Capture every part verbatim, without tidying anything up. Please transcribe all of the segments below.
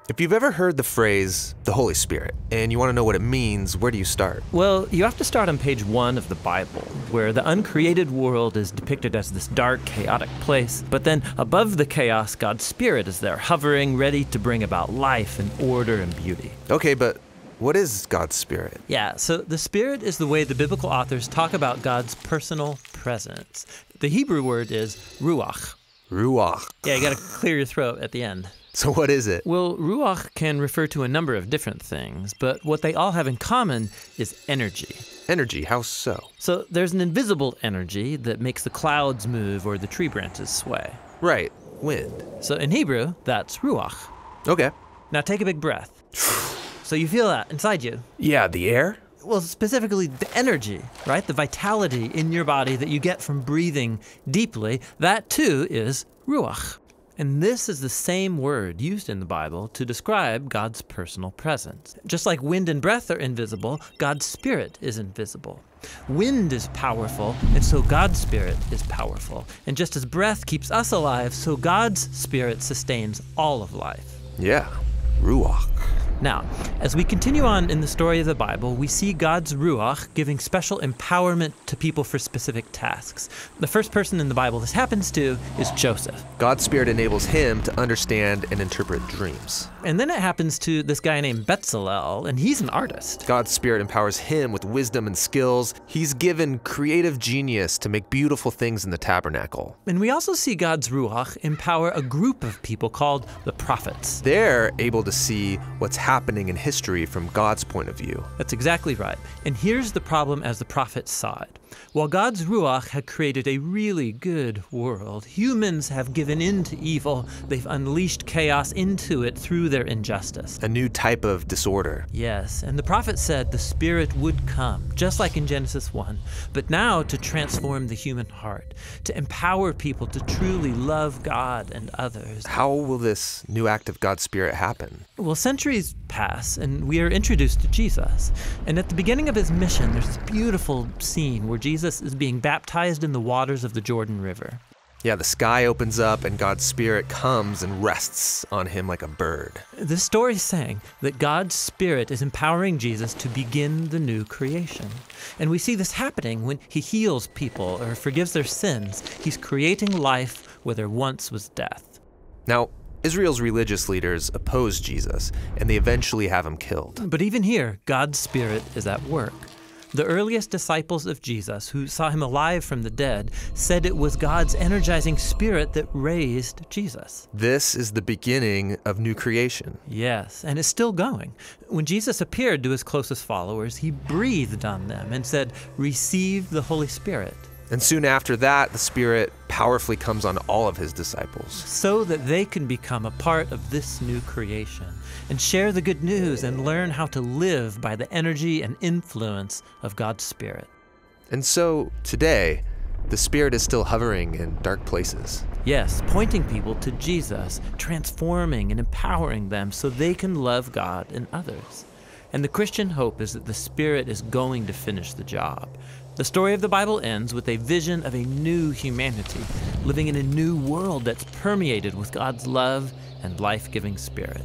If you've ever heard the phrase, the Holy Spirit, and you want to know what it means, where do you start? Well, you have to start on page one of the Bible, where the uncreated world is depicted as this dark, chaotic place, but then above the chaos, God's Spirit is there, hovering, ready to bring about life and order and beauty. Okay, but what is God's Spirit? Yeah, so the Spirit is the way the biblical authors talk about God's personal presence. The Hebrew word is ruach. Ruach. Yeah, you gotta clear your throat at the end. So what is it? Well, ruach can refer to a number of different things, but what they all have in common is energy. Energy, how so? So there's an invisible energy that makes the clouds move or the tree branches sway. Right, wind. So in Hebrew, that's ruach. Okay. Now take a big breath. So you feel that inside you. Yeah, the air? Well, specifically the energy, right? The vitality in your body that you get from breathing deeply, that too is ruach. And this is the same word used in the Bible to describe God's personal presence. Just like wind and breath are invisible, God's Spirit is invisible. Wind is powerful, and so God's Spirit is powerful. And just as breath keeps us alive, so God's Spirit sustains all of life. Yeah, ruach. Now, as we continue on in the story of the Bible, we see God's Ruach giving special empowerment to people for specific tasks. The first person in the Bible this happens to is Joseph. God's Spirit enables him to understand and interpret dreams. And then it happens to this guy named Bezalel, and he's an artist. God's Spirit empowers him with wisdom and skills. He's given creative genius to make beautiful things in the tabernacle. And we also see God's Ruach empower a group of people called the prophets. They're able to see what's happening in history from God's point of view. That's exactly right. And here's the problem as the prophets saw it. While God's Ruach had created a really good world, humans have given in to evil. They've unleashed chaos into it through their injustice. A new type of disorder. Yes, and the prophet said the Spirit would come, just like in Genesis one, but now to transform the human heart, to empower people to truly love God and others. How will this new act of God's Spirit happen? Well, centuries pass, and we are introduced to Jesus. And at the beginning of his mission, there's this beautiful scene where Jesus is being baptized in the waters of the Jordan River. Yeah, the sky opens up and God's Spirit comes and rests on him like a bird. This story is saying that God's Spirit is empowering Jesus to begin the new creation. And we see this happening when he heals people or forgives their sins. He's creating life where there once was death. Now, Israel's religious leaders oppose Jesus, and they eventually have him killed. But even here, God's Spirit is at work. The earliest disciples of Jesus, who saw him alive from the dead, said it was God's energizing Spirit that raised Jesus. This is the beginning of new creation. Yes, and it's still going. When Jesus appeared to his closest followers, he breathed on them and said, "Receive the Holy Spirit." And soon after that, the Spirit powerfully comes on all of his disciples. So that they can become a part of this new creation and share the good news and learn how to live by the energy and influence of God's Spirit. And so, today, the Spirit is still hovering in dark places. Yes, pointing people to Jesus, transforming and empowering them so they can love God and others. And the Christian hope is that the Spirit is going to finish the job. The story of the Bible ends with a vision of a new humanity, living in a new world that's permeated with God's love and life-giving Spirit.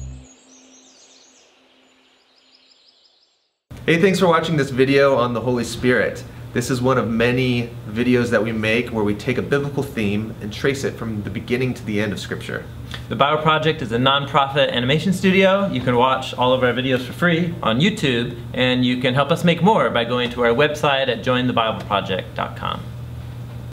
Hey, thanks for watching this video on the Holy Spirit. This is one of many videos that we make where we take a biblical theme and trace it from the beginning to the end of Scripture. The Bible Project is a non-profit animation studio. You can watch all of our videos for free on YouTube, and you can help us make more by going to our website at join the bible project dot com.